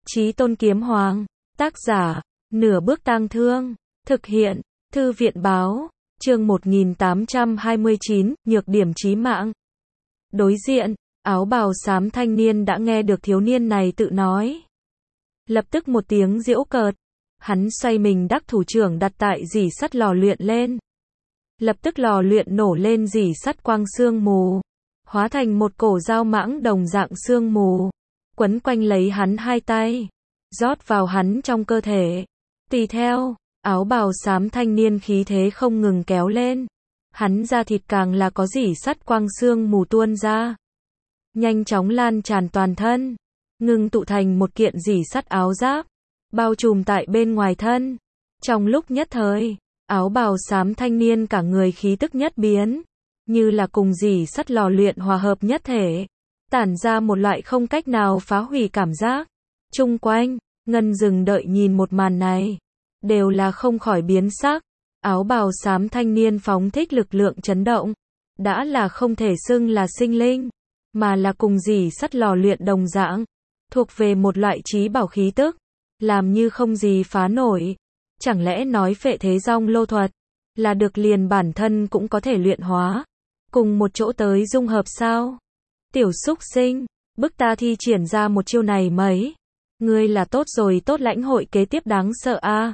Chí Tôn Kiếm Hoàng. Tác giả, Nửa Bước Tang Thương. Thực hiện, Thư viện báo. Chương 1829, nhược điểm chí mạng. Đối diện, áo bào xám thanh niên đã nghe được thiếu niên này tự nói. Lập tức một tiếng giễu cợt. Hắn xoay mình đắc thủ trưởng đặt tại rỉ sắt lò luyện lên. Lập tức lò luyện nổ lên rỉ sắt quang sương mù. Hóa thành một cổ dao mãng đồng dạng sương mù. Quấn quanh lấy hắn hai tay. Rót vào hắn trong cơ thể. Tùy theo, áo bào xám thanh niên khí thế không ngừng kéo lên. Hắn da thịt càng là có rỉ sắt quang sương mù tuôn ra. Nhanh chóng lan tràn toàn thân. Ngưng tụ thành một kiện rỉ sắt áo giáp. Bao trùm tại bên ngoài thân. Trong lúc nhất thời, áo bào xám thanh niên cả người khí tức nhất biến. Như là cùng rỉ sắt lò luyện hòa hợp nhất thể. Tản ra một loại không cách nào phá hủy cảm giác. Chung quanh, Ngân dừng đợi nhìn một màn này. Đều là không khỏi biến sắc. Áo bào xám thanh niên phóng thích lực lượng chấn động. Đã là không thể xưng là sinh linh. Mà là cùng rỉ sắt lò luyện đồng dạng. Thuộc về một loại trí bảo khí tức. Làm như không gì phá nổi. Chẳng lẽ nói phệ thế rong lô thuật. Là được liền bản thân cũng có thể luyện hóa. Cùng một chỗ tới dung hợp sao? Tiểu xúc sinh, bức ta thi triển ra một chiêu này mấy. Ngươi là tốt rồi tốt lãnh hội kế tiếp đáng sợ a.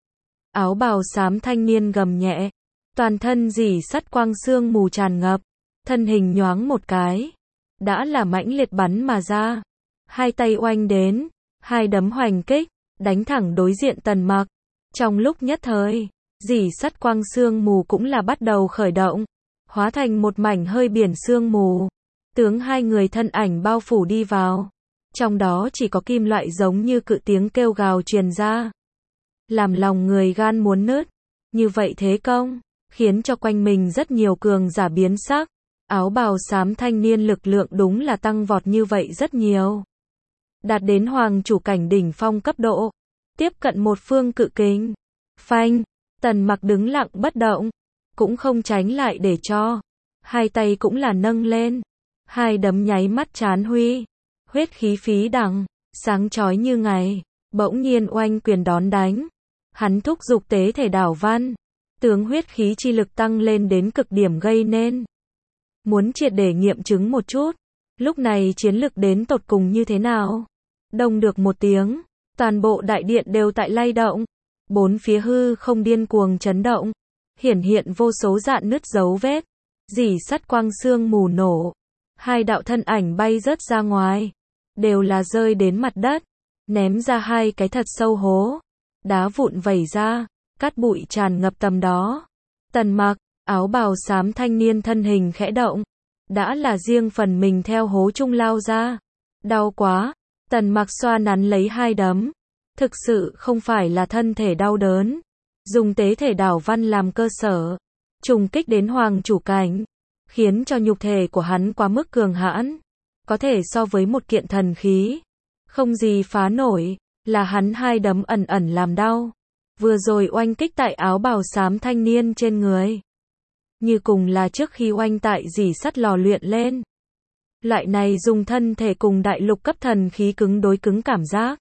Áo bào xám thanh niên gầm nhẹ. Toàn thân rỉ sắt quang sương mù tràn ngập. Thân hình nhoáng một cái. Đã là mãnh liệt bắn mà ra. Hai tay oanh đến. Hai đấm hoành kích. Đánh thẳng đối diện Tần Mặc. Trong lúc nhất thời, rỉ sắt quang sương mù cũng là bắt đầu khởi động. Hóa thành một mảnh hơi biển sương mù. Tướng hai người thân ảnh bao phủ đi vào. Trong đó chỉ có kim loại giống như cự tiếng kêu gào truyền ra. Làm lòng người gan muốn nứt. Như vậy thế công, khiến cho quanh mình rất nhiều cường giả biến sắc. Áo bào xám thanh niên lực lượng đúng là tăng vọt như vậy rất nhiều. Đạt đến hoàng chủ cảnh đỉnh phong cấp độ. Tiếp cận một phương cự kình. Phanh, Tần Mặc đứng lặng bất động. Cũng không tránh lại để cho. Hai tay cũng là nâng lên. Hai đấm nháy mắt chán huy. Huyết khí phí đằng, sáng chói như ngày. Bỗng nhiên oanh quyền đón đánh. Hắn thúc giục tế thể đảo văn. Tướng huyết khí chi lực tăng lên đến cực điểm gây nên. Muốn triệt để nghiệm chứng một chút. Lúc này chiến lực đến tột cùng như thế nào? Đông được một tiếng. Toàn bộ đại điện đều tại lay động. Bốn phía hư không điên cuồng chấn động. Hiển hiện vô số rạn nứt dấu vết. Rỉ sắt quang sương mù nổ. Hai đạo thân ảnh bay rớt ra ngoài. Đều là rơi đến mặt đất. Ném ra hai cái thật sâu hố. Đá vụn vẩy ra. Cát bụi tràn ngập tầm đó. Tần Mặc, áo bào xám thanh niên thân hình khẽ động. Đã là riêng phần mình theo hố trung lao ra. Đau quá. Tần Mặc xoa nắn lấy hai đấm. Thực sự không phải là thân thể đau đớn. Dùng tế thể đảo văn làm cơ sở. Trùng kích đến hoàng chủ cảnh. Khiến cho nhục thể của hắn quá mức cường hãn. Có thể so với một kiện thần khí. Không gì phá nổi. Là hắn hai đấm ẩn ẩn làm đau. Vừa rồi oanh kích tại áo bào xám thanh niên trên người. Như cùng là trước khi oanh tại rỉ sắt lò luyện lên. Loại này dùng thân thể cùng đại lục cấp thần khí cứng đối cứng cảm giác.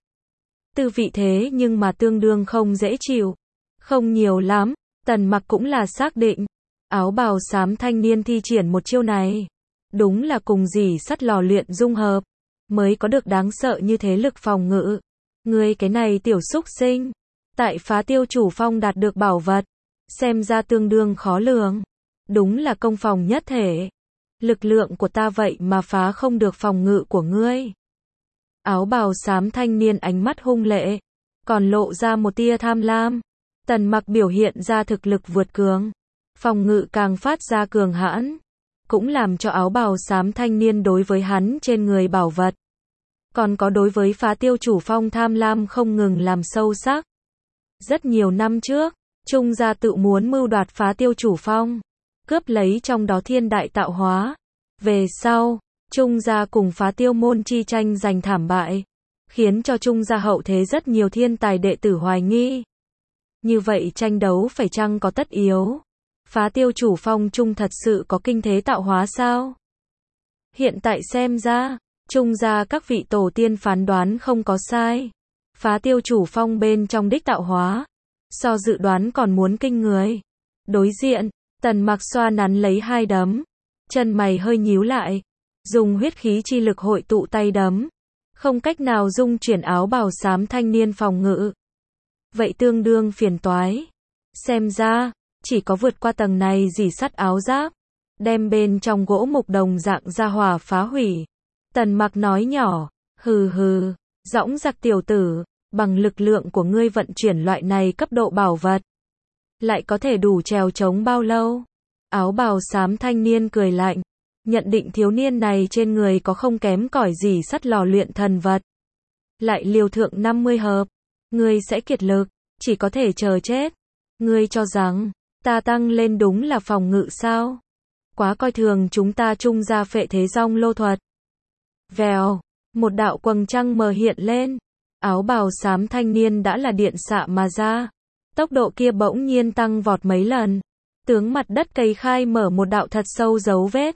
Tư vị thế nhưng mà tương đương không dễ chịu. Không nhiều lắm. Tần Mặc cũng là xác định. Áo bào xám thanh niên thi triển một chiêu này. Đúng là cùng rỉ sắt lò luyện dung hợp. Mới có được đáng sợ như thế lực phòng ngự. Ngươi cái này tiểu xúc sinh. Tại Phá Tiêu Chủ Phong đạt được bảo vật. Xem ra tương đương khó lường. Đúng là công phòng nhất thể. Lực lượng của ta vậy mà phá không được phòng ngự của ngươi. Áo bào xám thanh niên ánh mắt hung lệ. Còn lộ ra một tia tham lam. Tần Mặc biểu hiện ra thực lực vượt cường. Phòng ngự càng phát ra cường hãn. Cũng làm cho áo bào xám thanh niên đối với hắn trên người bảo vật. Còn có đối với Phá Tiêu Chủ Phong tham lam không ngừng làm sâu sắc. Rất nhiều năm trước, Trung gia tự muốn mưu đoạt Phá Tiêu Chủ Phong. Cướp lấy trong đó thiên đại tạo hóa. Về sau, Trung gia cùng Phá Tiêu môn chi tranh giành thảm bại. Khiến cho Trung gia hậu thế rất nhiều thiên tài đệ tử hoài nghi. Như vậy tranh đấu phải chăng có tất yếu? Phá Tiêu Chủ Phong Trung thật sự có kinh thế tạo hóa sao? Hiện tại xem ra, Trung gia các vị tổ tiên phán đoán không có sai. phá tiêu chủ phong bên trong đích tạo hóa. So dự đoán còn muốn kinh người. Đối diện, Tần Mặc xoa nắn lấy hai đấm. Chân mày hơi nhíu lại. Dùng huyết khí chi lực hội tụ tay đấm. Không cách nào dung chuyển áo bào xám thanh niên phòng ngự. Vậy tương đương phiền toái. Xem ra, chỉ có vượt qua tầng này dỉ sắt áo giáp. Đem bên trong gỗ mục đồng dạng ra hỏa phá hủy. Tần Mặc nói nhỏ. Hừ hừ, dõng dạc tiểu tử. Bằng lực lượng của ngươi vận chuyển loại này cấp độ bảo vật. Lại có thể đủ trèo chống bao lâu? Áo bào xám thanh niên cười lạnh. Nhận định thiếu niên này trên người có không kém cỏi gì sắt lò luyện thần vật. Lại liều thượng 50 hợp. Ngươi sẽ kiệt lực, chỉ có thể chờ chết. Ngươi cho rằng, ta tăng lên đúng là phòng ngự sao? Quá coi thường chúng ta trung gia phệ thế rong lô thuật. Vèo, một đạo quầng trăng mờ hiện lên. Áo bào xám thanh niên đã là điện xạ mà ra. Tốc độ kia bỗng nhiên tăng vọt mấy lần. Tướng mặt đất cây khai mở một đạo thật sâu dấu vết.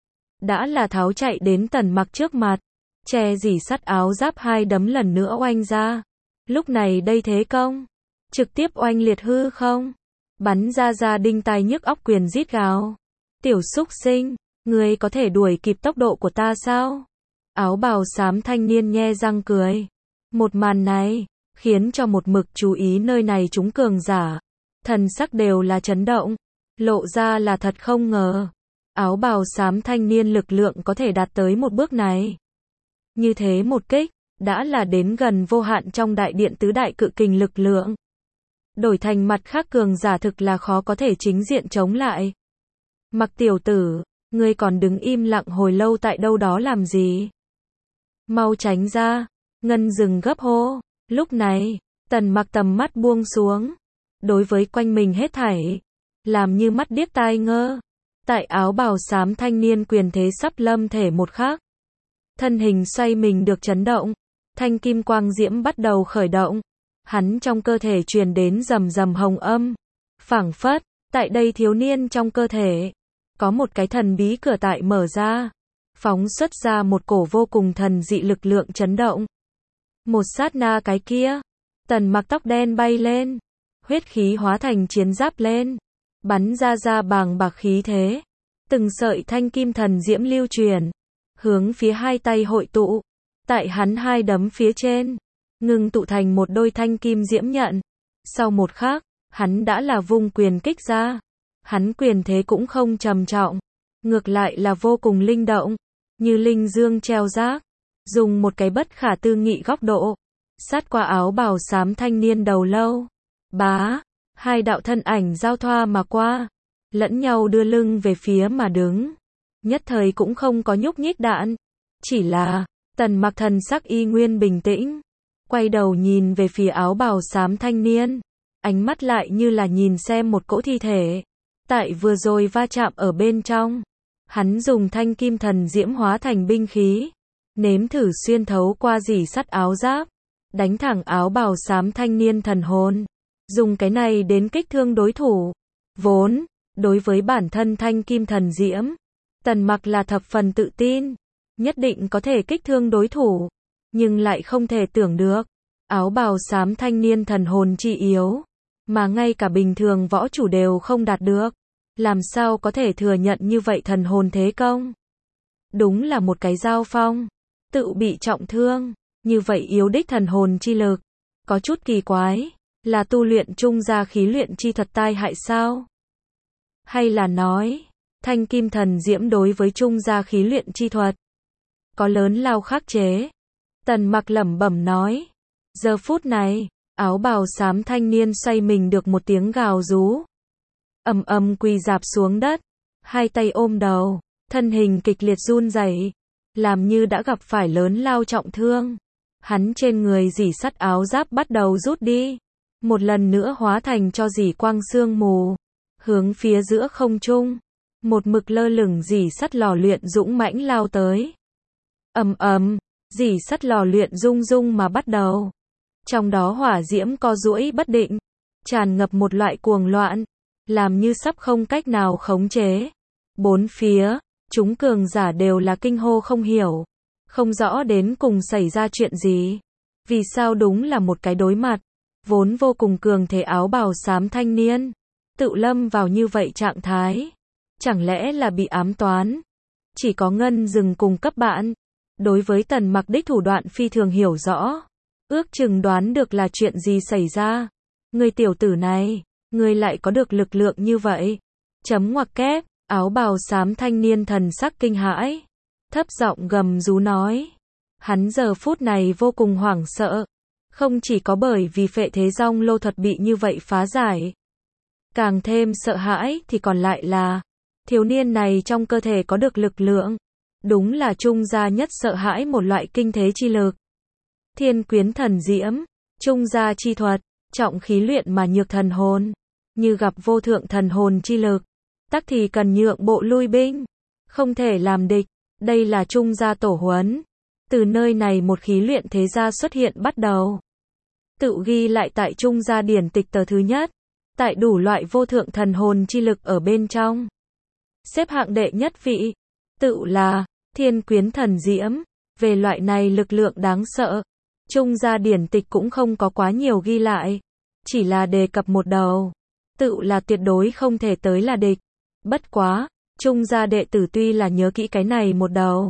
Đã là tháo chạy đến Tần Mặc trước mặt. Che dỉ sắt áo giáp hai đấm lần nữa oanh ra. Lúc này đây thế công. Trực tiếp oanh liệt hư không. Bắn ra đinh tai nhức óc quyền rít gào. Tiểu súc sinh, ngươi có thể đuổi kịp tốc độ của ta sao? Áo bào xám thanh niên nhe răng cười. Một màn này, khiến cho một mực chú ý nơi này chúng cường giả. Thần sắc đều là chấn động. Lộ ra là thật không ngờ. Áo bào xám thanh niên lực lượng có thể đạt tới một bước này. Như thế một kích, đã là đến gần vô hạn trong đại điện tứ đại cự kình lực lượng. Đổi thành mặt khác cường giả thực là khó có thể chính diện chống lại. Mặc tiểu tử, ngươi còn đứng im lặng hồi lâu tại đâu đó làm gì? Mau tránh ra, Ngân dừng gấp hô. Lúc này, Tần Mặc tầm mắt buông xuống. Đối với quanh mình hết thảy, làm như mắt điếc tai ngơ. Tại áo bào xám thanh niên quyền thế sắp lâm thể một khắc. Thân hình xoay mình được chấn động. Thanh kim quang diễm bắt đầu khởi động. Hắn trong cơ thể truyền đến rầm rầm hồng âm. Phảng phất, tại đây thiếu niên trong cơ thể. Có một cái thần bí cửa tại mở ra. Phóng xuất ra một cổ vô cùng thần dị lực lượng chấn động. Một sát na cái kia. Tần Mặc tóc đen bay lên. Huyết khí hóa thành chiến giáp lên. Bắn ra bàng bạc khí thế. Từng sợi thanh kim thần diễm lưu truyền. Hướng phía hai tay hội tụ. Tại hắn hai đấm phía trên. Ngưng tụ thành một đôi thanh kim diễm nhận. Sau một khắc, hắn đã là vung quyền kích ra. Hắn quyền thế cũng không trầm trọng. Ngược lại là vô cùng linh động. Như linh dương treo rác. Dùng một cái bất khả tư nghị góc độ. Sát qua áo bào xám thanh niên đầu lâu. Bá. Hai đạo thân ảnh giao thoa mà qua. Lẫn nhau đưa lưng về phía mà đứng. Nhất thời cũng không có nhúc nhích đạn. Chỉ là, Tần Mặc thần sắc y nguyên bình tĩnh. Quay đầu nhìn về phía áo bào xám thanh niên. Ánh mắt lại như là nhìn xem một cỗ thi thể. Tại vừa rồi va chạm ở bên trong. Hắn dùng thanh kim thần diễm hóa thành binh khí. Nếm thử xuyên thấu qua dỉ sắt áo giáp. Đánh thẳng áo bào xám thanh niên thần hồn. Dùng cái này đến kích thương đối thủ. Vốn, đối với bản thân thanh kim thần diễm, Tần Mặc là thập phần tự tin. Nhất định có thể kích thương đối thủ. Nhưng lại không thể tưởng được. Áo bào xám thanh niên thần hồn chi yếu. Mà ngay cả bình thường võ chủ đều không đạt được. Làm sao có thể thừa nhận như vậy thần hồn thế công? Đúng là một cái giao phong. Tự bị trọng thương. Như vậy yếu đích thần hồn chi lực. Có chút kỳ quái. Là tu luyện trung gia khí luyện chi thuật tai hại sao? Hay là nói, thanh kim thần diễm đối với trung gia khí luyện chi thuật có lớn lao khắc chế? Tần Mặc lẩm bẩm nói. Giờ phút này, áo bào xám thanh niên xoay mình được một tiếng gào rú. Ầm ầm quỳ rạp xuống đất, hai tay ôm đầu, thân hình kịch liệt run rẩy, làm như đã gặp phải lớn lao trọng thương. Hắn trên người dỉ sắt áo giáp bắt đầu rút đi. Một lần nữa hóa thành cho dỉ quang sương mù. Hướng phía giữa không trung. Một mực lơ lửng dỉ sắt lò luyện dũng mãnh lao tới. Ầm ầm, dỉ sắt lò luyện rung rung mà bắt đầu. Trong đó hỏa diễm co duỗi bất định. Tràn ngập một loại cuồng loạn. Làm như sắp không cách nào khống chế. Bốn phía, chúng cường giả đều là kinh hô không hiểu. Không rõ đến cùng xảy ra chuyện gì. Vì sao đúng là một cái đối mặt, vốn vô cùng cường thế áo bào xám thanh niên, tự lâm vào như vậy trạng thái. Chẳng lẽ là bị ám toán? Chỉ có Ngân Dừng cùng cấp bạn. Đối với Tần Mặc đích thủ đoạn phi thường hiểu rõ. Ước chừng đoán được là chuyện gì xảy ra. Người tiểu tử này, người lại có được lực lượng như vậy. Chấm ngoặc kép, áo bào xám thanh niên thần sắc kinh hãi. Thấp giọng gầm rú nói. Hắn giờ phút này vô cùng hoảng sợ. Không chỉ có bởi vì phệ thế rong lô thuật bị như vậy phá giải. Càng thêm sợ hãi thì còn lại là thiếu niên này trong cơ thể có được lực lượng. Đúng là trung gia nhất sợ hãi một loại kinh thế chi lực. Thiên quyến thần diễm, trung gia chi thuật, trọng khí luyện mà nhược thần hồn. Như gặp vô thượng thần hồn chi lực, tắc thì cần nhượng bộ lui binh. Không thể làm địch, đây là trung gia tổ huấn. Từ nơi này một khí luyện thế gia xuất hiện bắt đầu. Tự ghi lại tại trung gia điển tịch tờ thứ nhất. Tại đủ loại vô thượng thần hồn chi lực ở bên trong. Xếp hạng đệ nhất vị, tự là thiên quyến thần diễm. Về loại này lực lượng đáng sợ, trung gia điển tịch cũng không có quá nhiều ghi lại. Chỉ là đề cập một đầu. Tự là tuyệt đối không thể tới là địch. Bất quá, trung gia đệ tử tuy là nhớ kỹ cái này một đầu,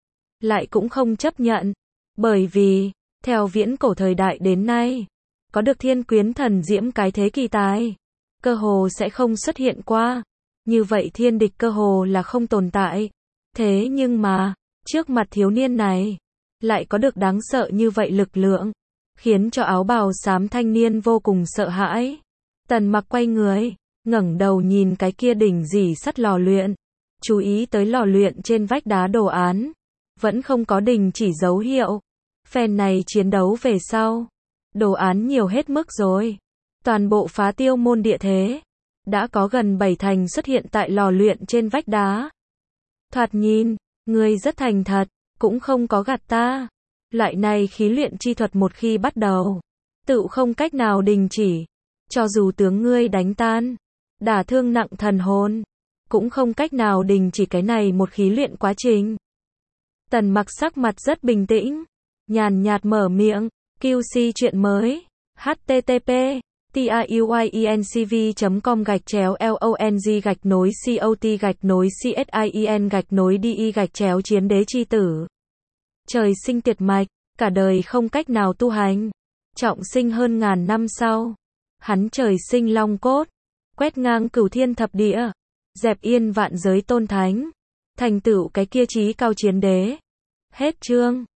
lại cũng không chấp nhận. Bởi vì, theo viễn cổ thời đại đến nay, có được thiên quyến thần diễm cái thế kỳ tài, cơ hồ sẽ không xuất hiện qua. Như vậy thiên địch cơ hồ là không tồn tại. Thế nhưng mà, trước mặt thiếu niên này, lại có được đáng sợ như vậy lực lượng, khiến cho áo bào xám thanh niên vô cùng sợ hãi. Tần Mặc quay người, ngẩng đầu nhìn cái kia đỉnh rỉ sắt lò luyện, chú ý tới lò luyện trên vách đá đồ án, vẫn không có đình chỉ dấu hiệu. Phen này chiến đấu về sau, đồ án nhiều hết mức rồi. Toàn bộ phá tiêu môn địa thế, đã có gần 7 thành xuất hiện tại lò luyện trên vách đá. Thoạt nhìn, ngươi rất thành thật, cũng không có gạt ta. Loại này khí luyện chi thuật một khi bắt đầu, tự không cách nào đình chỉ. Cho dù tướng ngươi đánh tan, đả thương nặng thần hồn, cũng không cách nào đình chỉ cái này một khí luyện quá trình. Tần Mặc sắc mặt rất bình tĩnh, nhàn nhạt mở miệng. QC chuyện mới. http tiuyncv.com/long-cot-csin-chiến đế chi tử. Trời sinh tuyệt mạch, cả đời không cách nào tu hành. Trọng sinh hơn ngàn năm sau, hắn trời sinh long cốt, quét ngang cửu thiên thập địa, dẹp yên vạn giới tôn thánh, thành tựu cái kia chí cao chiến đế. Hết chương.